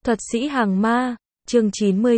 Thuật sĩ hàng ma, chương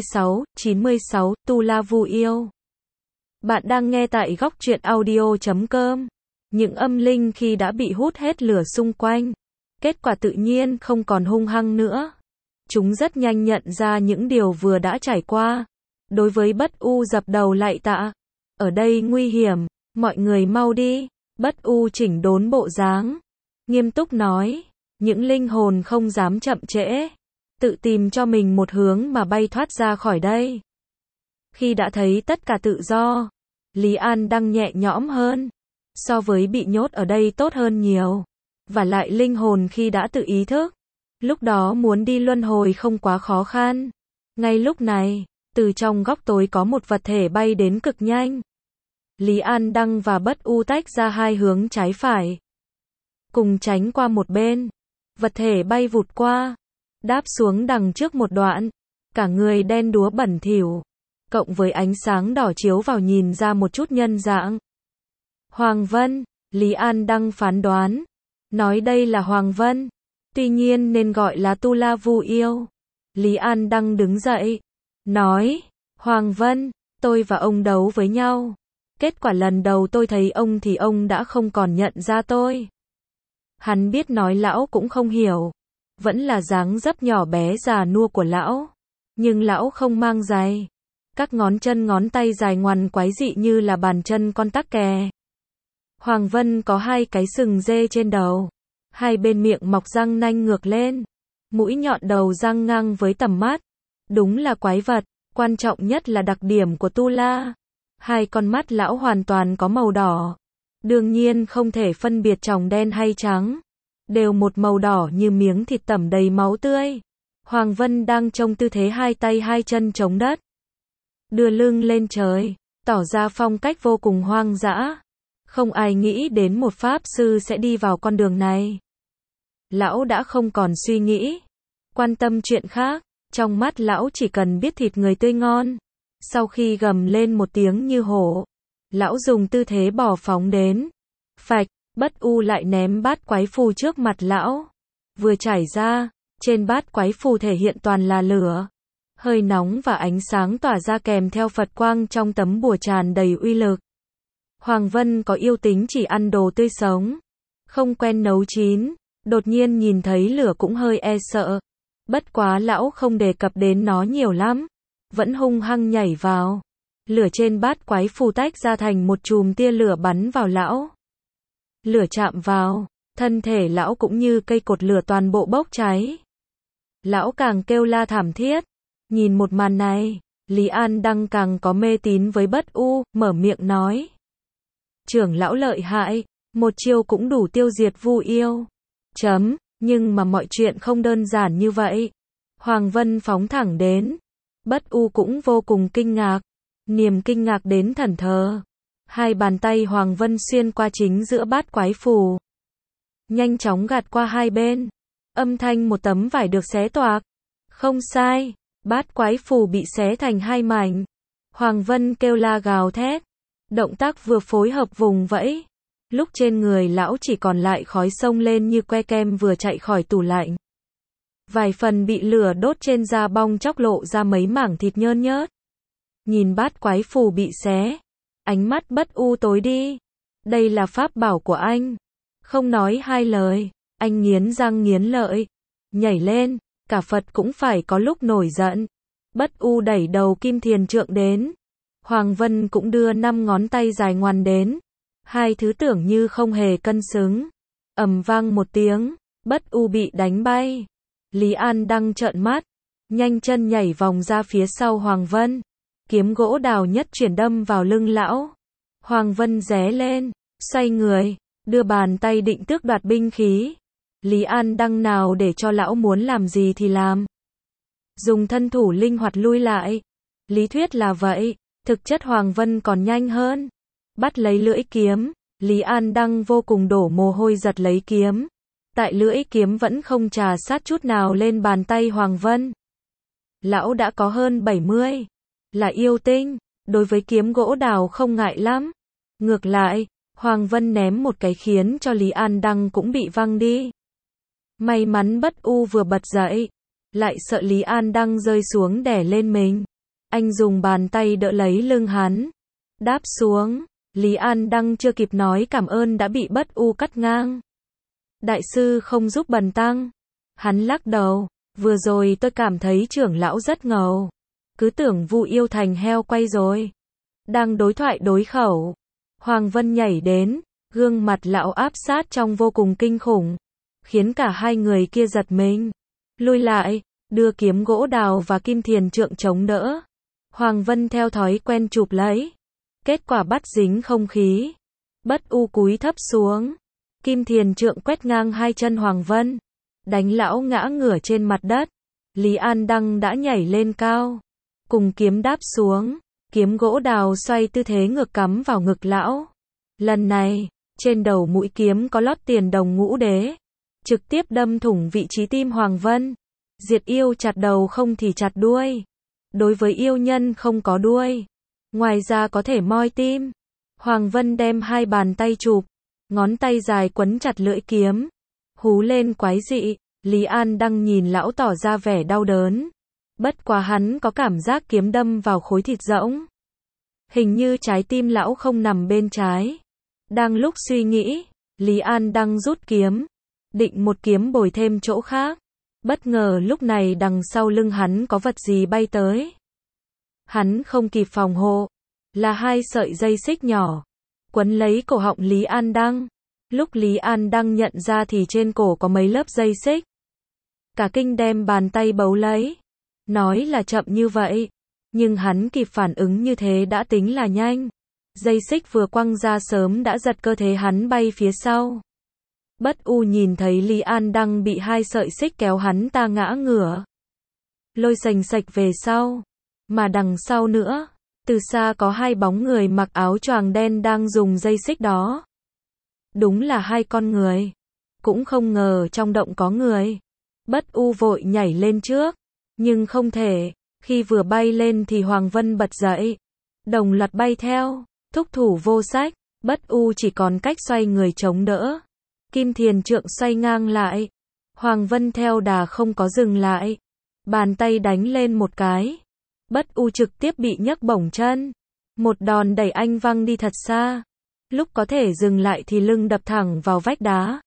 96, Tu La Vu Yêu. Bạn đang nghe tại góc truyện audio.com. Những âm linh khi đã bị hút hết lửa xung quanh, kết quả tự nhiên không còn hung hăng nữa. Chúng rất nhanh nhận ra những điều vừa đã trải qua. Đối với Bất U dập đầu lạy tạ. Ở đây nguy hiểm, mọi người mau đi. Bất U chỉnh đốn bộ dáng, nghiêm túc nói, những linh hồn không dám chậm trễ, tự tìm cho mình một hướng mà bay thoát ra khỏi đây. Khi đã thấy tất cả tự do, Lý An Đăng nhẹ nhõm hơn, so với bị nhốt ở đây tốt hơn nhiều. Và lại linh hồn khi đã tự ý thức, lúc đó muốn đi luân hồi không quá khó khăn. Ngay lúc này, từ trong góc tối có một vật thể bay đến cực nhanh. Lý An Đăng và Bất U tách ra hai hướng trái phải, cùng tránh qua một bên. Vật thể bay vụt qua, đáp xuống đằng trước một đoạn, cả người đen đúa bẩn thỉu, cộng với ánh sáng đỏ chiếu vào nhìn ra một chút nhân dạng. Hoàng Vân, Lý An Đăng phán đoán, nói đây là Hoàng Vân, tuy nhiên nên gọi là Tu La Vu Yêu. Lý An Đăng đứng dậy, nói, Hoàng Vân, tôi và ông đấu với nhau. Kết quả lần đầu tôi thấy ông thì ông đã không còn nhận ra tôi. Hắn biết nói lão cũng không hiểu, vẫn là dáng dấp nhỏ bé già nua của lão. Nhưng lão không mang giày. Các ngón chân ngón tay dài ngoằn quái dị như là bàn chân con tắc kè. Hoàng Vân có hai cái sừng dê trên đầu. Hai bên miệng mọc răng nanh ngược lên. Mũi nhọn đầu răng ngang với tầm mắt. Đúng là quái vật, quan trọng nhất là đặc điểm của Tu La. Hai con mắt lão hoàn toàn có màu đỏ. Đương nhiên không thể phân biệt tròng đen hay trắng. Đều một màu đỏ như miếng thịt tẩm đầy máu tươi. Hoàng Vân đang trong tư thế hai tay hai chân chống đất, đưa lưng lên trời, tỏ ra phong cách vô cùng hoang dã. Không ai nghĩ đến một pháp sư sẽ đi vào con đường này. Lão đã không còn suy nghĩ, quan tâm chuyện khác. Trong mắt lão chỉ cần biết thịt người tươi ngon. Sau khi gầm lên một tiếng như hổ, lão dùng tư thế bỏ phóng đến. Phạch, Bất U lại ném bát quái phù trước mặt lão. Vừa trải ra, trên bát quái phù thể hiện toàn là lửa. Hơi nóng và ánh sáng tỏa ra kèm theo Phật quang trong tấm bùa tràn đầy uy lực. Hoàng Vân có yêu tính chỉ ăn đồ tươi sống, không quen nấu chín, đột nhiên nhìn thấy lửa cũng hơi e sợ. Bất quá lão không đề cập đến nó nhiều lắm, vẫn hung hăng nhảy vào. Lửa trên bát quái phù tách ra thành một chùm tia lửa bắn vào lão. Lửa chạm vào, thân thể lão cũng như cây cột lửa toàn bộ bốc cháy. Lão càng kêu la thảm thiết. Nhìn một màn này, Lý An Đăng càng có mê tín với Bất U, mở miệng nói. Trưởng lão lợi hại, một chiêu cũng đủ tiêu diệt Vu Yêu. Nhưng mà mọi chuyện không đơn giản như vậy. Hoàng Vân phóng thẳng đến. Bất U cũng vô cùng kinh ngạc. Niềm kinh ngạc đến thẫn thờ. Hai bàn tay Hoàng Vân xuyên qua chính giữa bát quái phù, nhanh chóng gạt qua hai bên. Âm thanh một tấm vải được xé toạc. Không sai, bát quái phù bị xé thành hai mảnh. Hoàng Vân kêu la gào thét. Động tác vừa phối hợp vùng vẫy. Lúc trên người lão chỉ còn lại khói xông lên như que kem vừa chạy khỏi tủ lạnh. Vài phần bị lửa đốt trên da bong chóc lộ ra mấy mảng thịt nhơn nhớt. Nhìn bát quái phù bị xé, ánh mắt Bất U tối đi. Đây là pháp bảo của anh. Không nói hai lời, anh nghiến răng nghiến lợi, nhảy lên. Cả Phật cũng phải có lúc nổi giận. Bất U đẩy đầu kim thiền trượng đến. Hoàng Vân cũng đưa 5 ngón tay dài ngoằn đến. Hai thứ tưởng như không hề cân xứng. Ầm vang một tiếng, Bất U bị đánh bay. Lý An Đăng trợn mắt, nhanh chân nhảy vòng ra phía sau Hoàng Vân. Kiếm gỗ đào nhất chuyển đâm vào lưng lão. Hoàng Vân ré lên, xoay người, đưa bàn tay định tước đoạt binh khí. Lý An Đăng nào để cho lão muốn làm gì thì làm. Dùng thân thủ linh hoạt lui lại. Lý thuyết là vậy, thực chất Hoàng Vân còn nhanh hơn. Bắt lấy lưỡi kiếm, Lý An Đăng vô cùng đổ mồ hôi giật lấy kiếm. Tại lưỡi kiếm vẫn không trà sát chút nào lên bàn tay Hoàng Vân. Lão đã có hơn 70, là yêu tinh, đối với kiếm gỗ đào không ngại lắm. Ngược lại, Hoàng Vân ném một cái khiến cho Lý An Đăng cũng bị văng đi. May mắn Bất U vừa bật dậy, lại sợ Lý An Đăng rơi xuống đè lên mình. Anh dùng bàn tay đỡ lấy lưng hắn, đáp xuống. Lý An Đăng chưa kịp nói cảm ơn đã bị Bất U cắt ngang. Đại sư không giúp bần tăng. Hắn lắc đầu, vừa rồi tôi cảm thấy trưởng lão rất ngầu. Cứ tưởng Vu Yêu thành heo quay rồi. Đang đối thoại đối khẩu, Hoàng Vân nhảy đến, gương mặt lão áp sát trong vô cùng kinh khủng, khiến cả hai người kia giật mình. Lui lại, đưa kiếm gỗ đào và kim thiền trượng chống đỡ. Hoàng Vân theo thói quen chụp lấy. Kết quả bắt dính không khí. Bất U cúi thấp xuống. Kim thiền trượng quét ngang hai chân Hoàng Vân. Đánh lão ngã ngửa trên mặt đất. Lý An Đăng đã nhảy lên cao. Cùng kiếm đáp xuống. Kiếm gỗ đào xoay tư thế ngược cắm vào ngực lão. Lần này, trên đầu mũi kiếm có lót tiền đồng ngũ đế. Trực tiếp đâm thủng vị trí tim Hoàng Vân. Diệt yêu chặt đầu không thì chặt đuôi. Đối với yêu nhân không có đuôi. Ngoài ra có thể moi tim. Hoàng Vân đem hai bàn tay chụp. Ngón tay dài quấn chặt lưỡi kiếm. Hú lên quái dị. Lý An Đăng nhìn lão tỏ ra vẻ đau đớn. Bất quá hắn có cảm giác kiếm đâm vào khối thịt rỗng. Hình như trái tim lão không nằm bên trái. Đang lúc suy nghĩ, Lý An Đăng rút kiếm. Định một kiếm bồi thêm chỗ khác. Bất ngờ lúc này đằng sau lưng hắn có vật gì bay tới. Hắn không kịp phòng hộ. Là hai sợi dây xích nhỏ. Quấn lấy cổ họng Lý An Đăng. Lúc Lý An Đăng nhận ra thì trên cổ có mấy lớp dây xích. Cả kinh đem bàn tay bấu lấy. Nói là chậm như vậy. Nhưng hắn kịp phản ứng như thế đã tính là nhanh. Dây xích vừa quăng ra sớm đã giật cơ thể hắn bay phía sau. Bất U nhìn thấy Lý An Đăng bị hai sợi xích kéo hắn ta ngã ngửa. Lôi sành sạch về sau. Mà đằng sau nữa, từ xa có hai bóng người mặc áo choàng đen đang dùng dây xích đó. Đúng là hai con người. Cũng không ngờ trong động có người. Bất U vội nhảy lên trước. Nhưng không thể. Khi vừa bay lên thì Hoàng Vân bật dậy. Đồng loạt bay theo. Thúc thủ vô sách. Bất U chỉ còn cách xoay người chống đỡ. Kim thiền trượng xoay ngang lại. Hoàng Vân theo đà không có dừng lại. Bàn tay đánh lên một cái. Bất U trực tiếp bị nhấc bổng chân. Một đòn đẩy anh văng đi thật xa. Lúc có thể dừng lại thì lưng đập thẳng vào vách đá.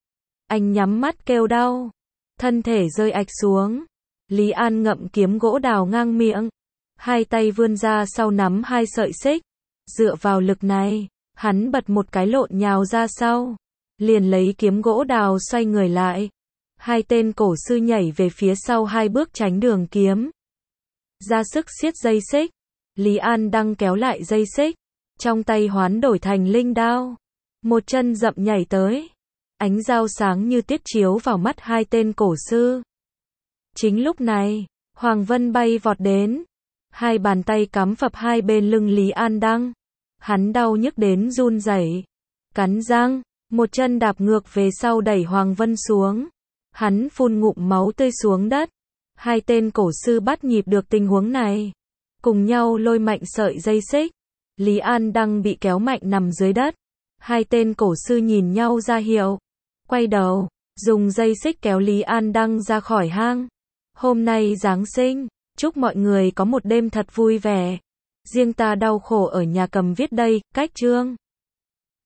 Anh nhắm mắt kêu đau. Thân thể rơi ạch xuống. Lý An ngậm kiếm gỗ đào ngang miệng. Hai tay vươn ra sau nắm hai sợi xích. Dựa vào lực này, hắn bật một cái lộn nhào ra sau. Liền lấy kiếm gỗ đào xoay người lại. Hai tên cổ sư nhảy về phía sau hai bước tránh đường kiếm. Ra sức siết dây xích. Lý An Đăng kéo lại dây xích. Trong tay hoán đổi thành linh đao. Một chân dậm nhảy tới. Ánh dao sáng như tiết chiếu vào mắt hai tên cổ sư. Chính lúc này, Hoàng Vân bay vọt đến. Hai bàn tay cắm phập hai bên lưng Lý An Đăng. Hắn đau nhức đến run rẩy. Cắn răng, một chân đạp ngược về sau đẩy Hoàng Vân xuống. Hắn phun ngụm máu tươi xuống đất. Hai tên cổ sư bắt nhịp được tình huống này. Cùng nhau lôi mạnh sợi dây xích. Lý An Đăng bị kéo mạnh nằm dưới đất. Hai tên cổ sư nhìn nhau ra hiệu. Quay đầu, dùng dây xích kéo Lý An Đăng ra khỏi hang. Hôm nay Giáng sinh, chúc mọi người có một đêm thật vui vẻ. Riêng ta đau khổ ở nhà cầm viết đây, cách chương.